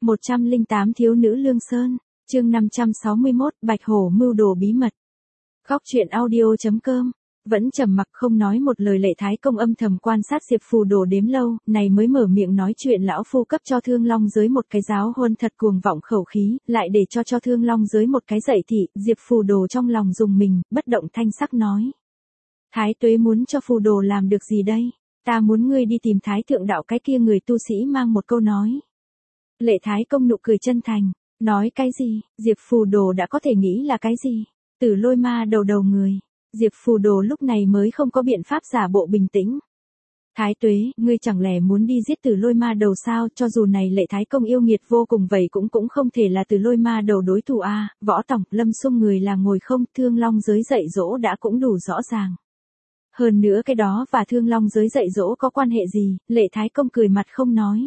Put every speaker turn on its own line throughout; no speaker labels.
108 Thiếu nữ Lương Sơn, chương 561, Bạch Hổ mưu đồ bí mật. Góc truyện audio.com. Vẫn trầm mặc không nói một lời, Lệ Thái Công âm thầm quan sát Diệp Phù Đồ đếm lâu, này mới mở miệng nói chuyện: lão phu cấp cho Thương Long giới một cái giáo huân, thật cuồng vọng khẩu khí, lại để cho Thương Long giới một cái dạy thị. Diệp Phù Đồ trong lòng rùng mình, bất động thanh sắc nói: Thái Tuế muốn cho Phù Đồ làm được gì đây? Ta muốn ngươi đi tìm Thái Thượng Đạo cái kia người tu sĩ mang một câu nói. Lệ Thái Công nụ cười chân thành, nói cái gì? Diệp Phù Đồ đã có thể nghĩ là cái gì? Tử Lôi Ma đầu người. Diệp Phù Đồ lúc này mới không có biện pháp giả bộ bình tĩnh. Thái Tuế, ngươi chẳng lẽ muốn đi giết Tử Lôi Ma đầu sao? Cho dù này Lệ Thái Công yêu nghiệt vô cùng, vậy cũng không thể là Tử Lôi Ma đầu đối thủ a. Võ Tổng, Lâm Xung người là ngồi không, Thương Long giới dạy dỗ đã cũng đủ rõ ràng. Hơn nữa cái đó và Thương Long giới dạy dỗ có quan hệ gì? Lệ Thái Công cười mặt không nói.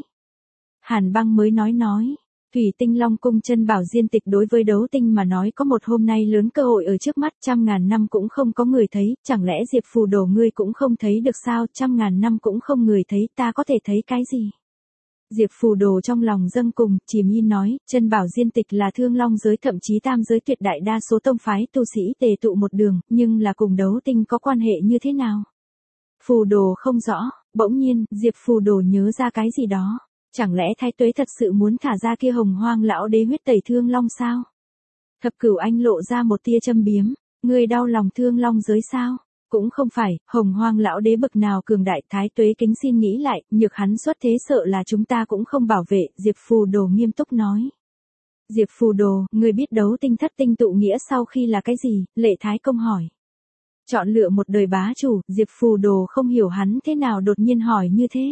Hàn Băng mới nói. Thủy Tinh Long cung chân bảo diên tịch đối với đấu tinh mà nói có một hôm nay lớn cơ hội ở trước mắt, 100.000 năm cũng không có người thấy, chẳng lẽ Diệp Phù Đồ ngươi cũng không thấy được sao? 100.000 năm cũng không người thấy, ta có thể thấy cái gì? Diệp Phù Đồ trong lòng dâng cùng, chìm yên nói, chân bảo diên tịch là Thương Long giới thậm chí tam giới tuyệt đại đa số tông phái tu sĩ tề tụ một đường, nhưng là cùng đấu tinh có quan hệ như thế nào? Phù Đồ không rõ, bỗng nhiên, Diệp Phù Đồ nhớ ra cái gì đó. Chẳng lẽ Thái Tuế thật sự muốn thả ra kia Hồng Hoang lão đế huyết tẩy Thương Long sao? Thập Cửu Anh lộ ra một tia châm biếm, ngươi đau lòng Thương Long giới sao? Cũng không phải, Hồng Hoang lão đế bực nào cường đại. Thái Tuế kính xin nghĩ lại, nhược hắn xuất thế sợ là chúng ta cũng không bảo vệ. Diệp Phù Đồ nghiêm túc nói. Diệp Phù Đồ, ngươi biết đấu tinh thất tinh tụ nghĩa sau khi là cái gì? Lệ Thái Công hỏi. Chọn lựa một đời bá chủ. Diệp Phù Đồ không hiểu hắn thế nào đột nhiên hỏi như thế.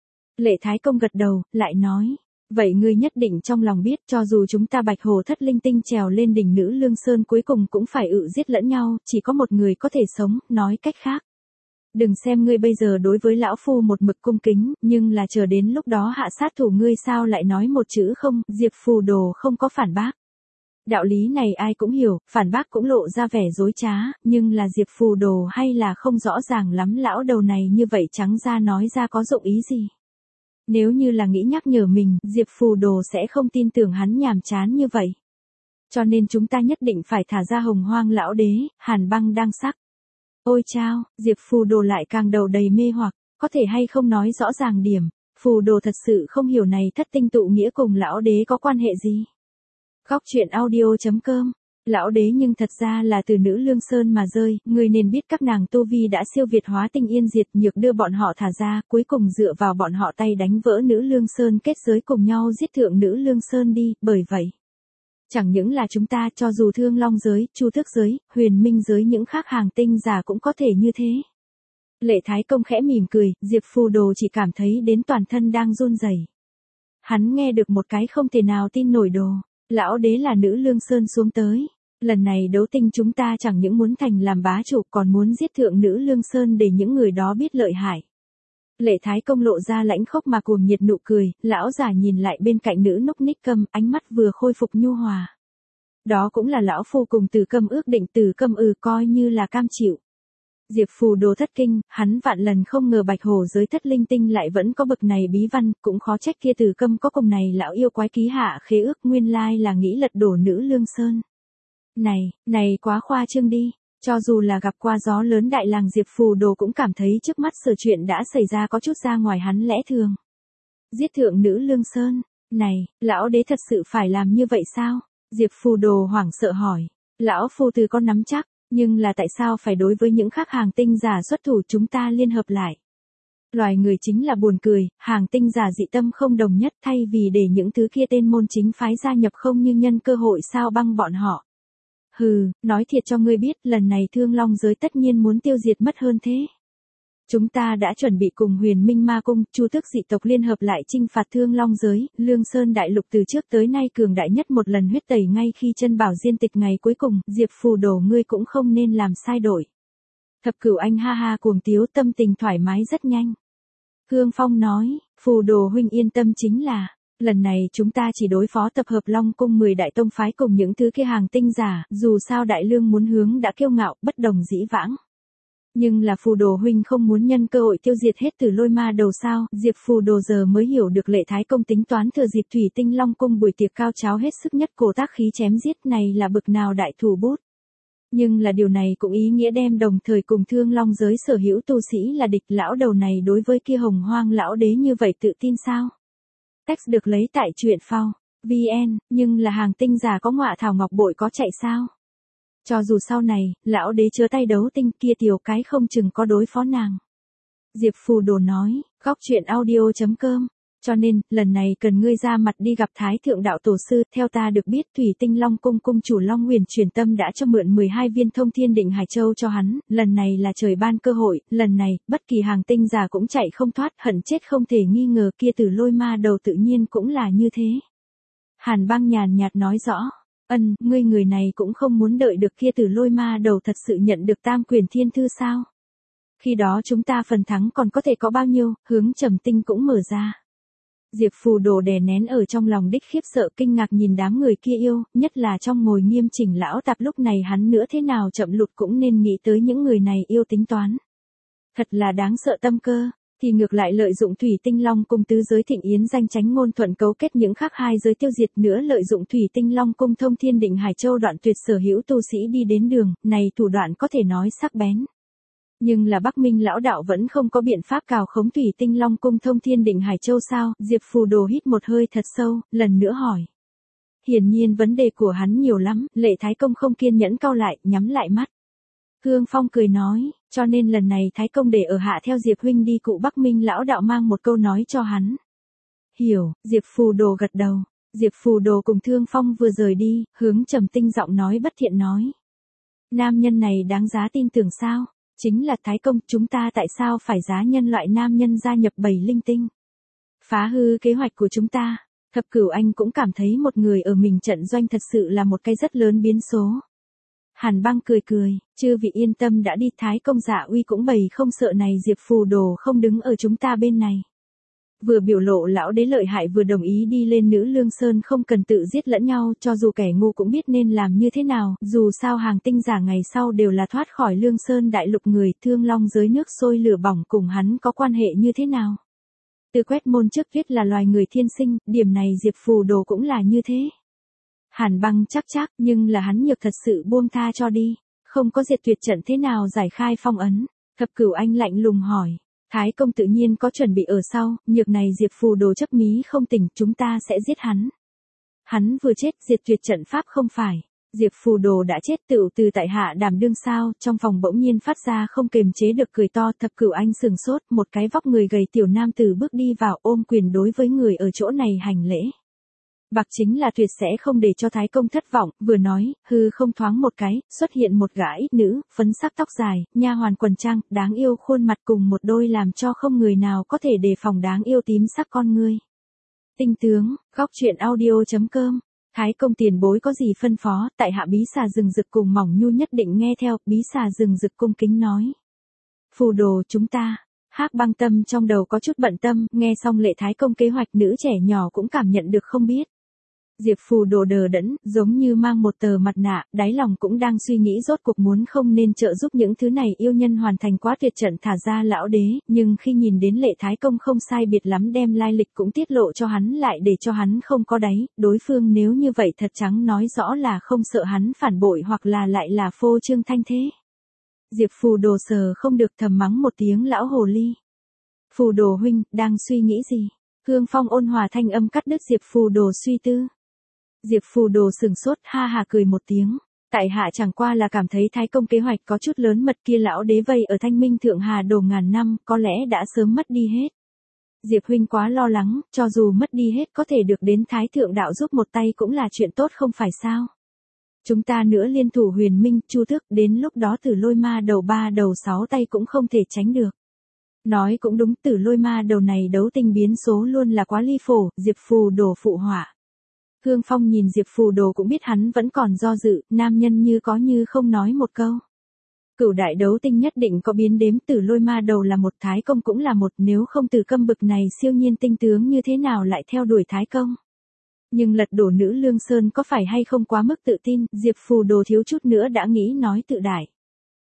Lệ Thái Công gật đầu, lại nói, vậy ngươi nhất định trong lòng biết, cho dù chúng ta Bạch Hồ thất linh tinh trèo lên đỉnh nữ Lương Sơn cuối cùng cũng phải giết lẫn nhau, chỉ có một người có thể sống. Nói cách khác, đừng xem ngươi bây giờ đối với lão phu một mực cung kính, nhưng là chờ đến lúc đó hạ sát thủ ngươi sao lại nói một chữ không? Diệp Phù Đồ không có phản bác. Đạo lý này ai cũng hiểu, phản bác cũng lộ ra vẻ dối trá, nhưng là Diệp Phù Đồ hay là không rõ ràng lắm, lão đầu này như vậy trắng ra nói ra có dụng ý gì. Nếu như là nghĩ nhắc nhở mình, Diệp Phù Đồ sẽ không tin tưởng hắn nhàm chán như vậy. Cho nên chúng ta nhất định phải thả ra Hồng Hoang lão đế. Hàn Băng đang sắc. Ôi chao, Diệp Phù Đồ lại càng đầu đầy mê hoặc, có thể hay không nói rõ ràng điểm. Phù Đồ thật sự không hiểu này thất tinh tụ nghĩa cùng lão đế có quan hệ gì. Góc truyện audio.com. Lão đế nhưng thật ra là từ nữ Lương Sơn mà rơi, người nên biết các nàng tu vi đã siêu việt hóa tinh yên diệt, nhược đưa bọn họ thả ra, cuối cùng dựa vào bọn họ tay đánh vỡ nữ Lương Sơn kết giới cùng nhau giết thượng nữ Lương Sơn đi. Bởi vậy, chẳng những là chúng ta, cho dù Thương Long giới, Chu Tước giới, Huyền Minh giới những khác hàng tinh giả cũng có thể như thế. Lệ Thái Công khẽ mỉm cười, Diệp Phù Đồ chỉ cảm thấy đến toàn thân đang run rẩy. Hắn nghe được một cái không thể nào tin nổi đồ. Lão đế là nữ Lương Sơn xuống tới. Lần này đấu tinh chúng ta chẳng những muốn thành làm bá chủ, còn muốn giết thượng nữ Lương Sơn để những người đó biết lợi hại. Lệ Thái Công lộ ra lãnh khốc mà cuồng nhiệt nụ cười, lão già nhìn lại bên cạnh nữ Núc Ních Câm, ánh mắt vừa khôi phục nhu hòa. Đó cũng là lão phu cùng Từ Câm ước định, Từ Câm coi như là cam chịu. Diệp Phù Đồ thất kinh, hắn vạn lần không ngờ Bạch Hồ giới thất linh tinh lại vẫn có bực này bí văn, cũng khó trách kia Từ Câm có cùng này lão yêu quái ký hạ khế ước, nguyên lai là nghĩ lật đổ nữ Lương Sơn. Này quá khoa trương đi, cho dù là gặp qua gió lớn đại làng, Diệp Phù Đồ cũng cảm thấy trước mắt sự chuyện đã xảy ra có chút ra ngoài hắn lẽ thường. Giết thượng nữ Lương Sơn, này, lão đế thật sự phải làm như vậy sao? Diệp Phù Đồ hoảng sợ hỏi, lão phu từ có nắm chắc, nhưng là tại sao phải đối với những khác hàng tinh giả xuất thủ, chúng ta liên hợp lại? Loài người chính là buồn cười, hàng tinh giả dị tâm không đồng nhất, thay vì để những thứ kia tên môn chính phái gia nhập không như nhân cơ hội sao băng bọn họ. Hừ, nói thiệt cho ngươi biết, lần này Thương Long giới tất nhiên muốn tiêu diệt mất hơn thế. Chúng ta đã chuẩn bị cùng Huyền Minh Ma cung, Chu Tước dị tộc liên hợp lại chinh phạt Thương Long giới. Lương Sơn đại lục từ trước tới nay cường đại nhất một lần huyết tẩy ngay khi chân bảo diên tịch ngày cuối cùng. Diệp Phù Đồ ngươi cũng không nên làm sai đổi. Thập Cửu Anh ha ha cuồng tiếu, tâm tình thoải mái rất nhanh. Hương Phong nói, Phù Đồ huynh yên tâm, chính là lần này chúng ta chỉ đối phó tập hợp Long cung 10 đại tông phái cùng những thứ kia hàng tinh giả, dù sao Đại Lương muốn hướng đã kiêu ngạo, bất đồng dĩ vãng. Nhưng là Phù Đồ huynh không muốn nhân cơ hội tiêu diệt hết Tử Lôi Ma Đầu sao? Diệp Phù Đồ giờ mới hiểu được Lệ Thái Công tính toán thừa dịp Thủy Tinh Long cung buổi tiệc cao tráo hết sức nhất cổ tác khí chém giết này là bực nào đại thủ bút. Nhưng là điều này cũng ý nghĩa đem đồng thời cùng Thương Long giới sở hữu tu sĩ là địch. Lão đầu này đối với kia Hồng Hoang lão đế như vậy tự tin sao? Text được lấy tại truyện phao VN, nhưng là hàng tinh giả có ngọa thảo ngọc bội có chạy sao? Cho dù sau này, lão đế chứa tay đấu tinh kia tiểu cái không chừng có đối phó nàng. Diệp Phù Đồ nói, góc chuyện audio.com. Cho nên, lần này cần ngươi ra mặt đi gặp Thái Thượng Đạo Tổ Sư. Theo ta được biết Thủy Tinh Long cung cung chủ Long Huyền truyền tâm đã cho mượn 12 viên thông thiên định hải châu cho hắn. Lần này là trời ban cơ hội, lần này, bất kỳ hàng tinh giả cũng chạy không thoát, hận chết không thể nghi ngờ. Kia Tử Lôi Ma Đầu tự nhiên cũng là như thế. Hàn Băng nhàn nhạt nói rõ. Ngươi người này cũng không muốn đợi được kia Tử Lôi Ma Đầu thật sự nhận được Tam Quyền Thiên Thư sao? Khi đó chúng ta phần thắng còn có thể có bao nhiêu? Hướng Trầm Tinh cũng mở ra. Diệp Phù Đồ đè nén ở trong lòng đích khiếp sợ kinh ngạc nhìn đám người kia yêu, nhất là trong ngồi nghiêm chỉnh lão tạp lúc này hắn nữa thế nào chậm lụt cũng nên nghĩ tới những người này yêu tính toán. Thật là đáng sợ tâm cơ, thì ngược lại lợi dụng Thủy Tinh Long cung tứ giới thịnh yến danh tránh ngôn thuận cấu kết những khác hai giới tiêu diệt nữa lợi dụng Thủy Tinh Long cung thông thiên định hải châu đoạn tuyệt sở hữu tu sĩ đi đến đường, này thủ đoạn có thể nói sắc bén. Nhưng là Bắc Minh lão đạo vẫn không có biện pháp cào khống Thủy Tinh Long cung thông thiên định hải châu sao? Diệp Phù Đồ hít một hơi thật sâu, lần nữa hỏi. Hiển nhiên vấn đề của hắn nhiều lắm, Lệ Thái Công không kiên nhẫn cau lại, nhắm lại mắt. Hương Phong cười nói, cho nên lần này Thái Công để ở hạ theo Diệp huynh đi cụ Bắc Minh lão đạo mang một câu nói cho hắn. Hiểu, Diệp Phù Đồ gật đầu. Diệp Phù Đồ cùng Thương Phong vừa rời đi, Hướng Trầm Tinh giọng nói bất thiện nói. Nam nhân này đáng giá tin tưởng sao? Chính là Thái Công, chúng ta tại sao phải giá nhân loại nam nhân gia nhập bầy linh tinh? Phá hư kế hoạch của chúng ta. Thập Cửu Anh cũng cảm thấy một người ở mình trận doanh thật sự là một cái rất lớn biến số. Hàn Băng cười cười, chư vị yên tâm đã đi, Thái Công dạ uy cũng bầy không sợ này. Diệp Phù Đồ không đứng ở chúng ta bên này. Vừa biểu lộ lão đế lợi hại vừa đồng ý đi lên Nữ Lương Sơn không cần tự giết lẫn nhau, cho dù kẻ ngu cũng biết nên làm như thế nào, dù sao hàng tinh giả ngày sau đều là thoát khỏi Lương Sơn đại lục người. Thương Long giới nước sôi lửa bỏng cùng hắn có quan hệ như thế nào? Từ Quét Môn trước viết là loài người thiên sinh, điểm này Diệp Phù Đồ cũng là như thế. Hàn Băng chắc, nhưng là hắn nhược thật sự buông tha cho đi, không có diệt tuyệt trận thế nào giải khai phong ấn? Thập Cửu Anh lạnh lùng hỏi. Thái Công tự nhiên có chuẩn bị ở sau, nhược này Diệp Phù Đồ chấp mí không tỉnh, chúng ta sẽ giết hắn. Hắn vừa chết, diệt tuyệt trận pháp không phải. Diệp Phù Đồ đã chết tựu từ tại hạ đảm đương sao? Trong phòng bỗng nhiên phát ra không kềm chế được cười to. Thập Cửu Anh sừng sốt, một cái vóc người gầy tiểu nam tử bước đi vào ôm quyền đối với người ở chỗ này hành lễ. Bạc chính là tuyệt sẽ không để cho Thái Công thất vọng, vừa nói, hư không thoáng một cái, xuất hiện một gã ít nữ, phấn sắc tóc dài, nha hoàn quần trang, đáng yêu khuôn mặt cùng một đôi làm cho không người nào có thể đề phòng đáng yêu tím sắc con ngươi. Tinh tướng, góc chuyện audio.com. Thái Công tiền bối có gì phân phó, tại hạ Bí Xà Rừng Rực cùng Mỏng Nhu nhất định nghe theo. Bí Xà Rừng Rực cung kính nói. Phù Đồ chúng ta. Hắc Băng tâm trong đầu có chút bận tâm, nghe xong Lệ Thái Công kế hoạch nữ trẻ nhỏ cũng cảm nhận được không biết. Diệp Phù Đồ đờ đẫn, giống như mang một tờ mặt nạ, đáy lòng cũng đang suy nghĩ rốt cuộc muốn không nên trợ giúp những thứ này yêu nhân hoàn thành quá tuyệt trận thả ra lão đế, nhưng khi nhìn đến Lệ Thái Công không sai biệt lắm đem lai lịch cũng tiết lộ cho hắn lại để cho hắn không có đáy, đối phương nếu như vậy thật trắng nói rõ là không sợ hắn phản bội hoặc là lại là phô trương thanh thế. Diệp Phù Đồ sờ không được thầm mắng một tiếng lão hồ ly. Phù Đồ huynh, đang suy nghĩ gì? Hương Phong ôn hòa thanh âm cắt đứt Diệp Phù Đồ suy tư. Diệp Phù Đồ sừng sốt ha hà cười một tiếng. Tại hạ chẳng qua là cảm thấy Thái Công kế hoạch có chút lớn mật, kia lão đế vây ở Thanh Minh Thượng Hà Đồ ngàn năm, có lẽ đã sớm mất đi hết. Diệp huynh quá lo lắng, cho dù mất đi hết có thể được đến Thái Thượng Đạo giúp một tay cũng là chuyện tốt không phải sao? Chúng ta nữa liên thủ Huyền Minh, Chu Tước, đến lúc đó Tử Lôi Ma Đầu 3 đầu 6 tay cũng không thể tránh được. Nói cũng đúng, Tử Lôi Ma Đầu này đấu tinh biến số luôn là quá ly phổ. Diệp Phù Đồ phụ họa. Hương Phong nhìn Diệp Phù Đồ cũng biết hắn vẫn còn do dự, nam nhân như có như không nói một câu. Cửu đại đấu tinh nhất định có biến đếm, Tử Lôi Ma Đầu là một, Thái Công cũng là một, nếu không từ câm bực này siêu nhiên tinh tướng như thế nào lại theo đuổi Thái Công. Nhưng lật đổ Nữ Lương Sơn có phải hay không quá mức tự tin, Diệp Phù Đồ thiếu chút nữa đã nghĩ nói tự đại.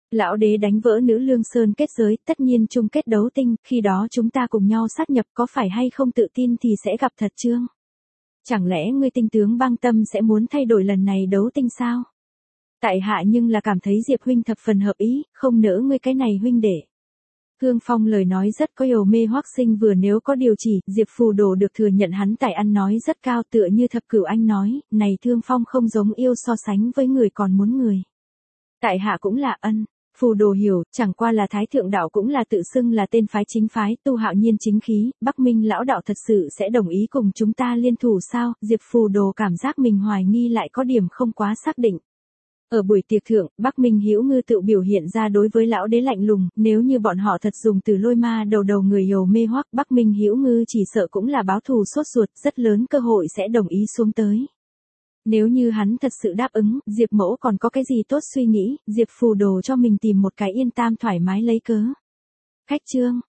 Lão đế đánh vỡ Nữ Lương Sơn kết giới, tất nhiên chung kết đấu tinh, khi đó chúng ta cùng nhau sát nhập, có phải hay không tự tin thì sẽ gặp thật chương. Chẳng lẽ ngươi tinh tướng Băng Tâm sẽ muốn thay đổi lần này đấu tinh sao? Tại hạ nhưng là cảm thấy Diệp huynh thập phần hợp ý, không nỡ ngươi cái này huynh đệ. Thương Phong lời nói rất có điều mê hoặc sinh vừa, nếu có điều chỉ, Diệp Phù Đồ được thừa nhận hắn tài ăn nói rất cao, tựa như Thập Cửu Anh nói, này Thương Phong không giống yêu so sánh với người còn muốn người. Tại hạ cũng là ân. Phù Đồ hiểu, chẳng qua là Thái Thượng Đạo cũng là tự xưng là tên phái chính phái, tu Hạo Nhiên chính khí, Bắc Minh lão đạo thật sự sẽ đồng ý cùng chúng ta liên thủ sao? Diệp Phù Đồ cảm giác mình hoài nghi lại có điểm không quá xác định. Ở buổi tiệc thượng, Bắc Minh Hữu Ngư tự biểu hiện ra đối với lão đế lạnh lùng, nếu như bọn họ thật dùng từ lôi ma đầu người dầu mê hoặc, Bắc Minh Hữu Ngư chỉ sợ cũng là báo thù sốt ruột, rất lớn cơ hội sẽ đồng ý xuống tới. Nếu như hắn thật sự đáp ứng, Diệp Mẫu còn có cái gì tốt suy nghĩ, Diệp Phù Đồ cho mình tìm một cái yên tam thoải mái lấy cớ. Khách trương,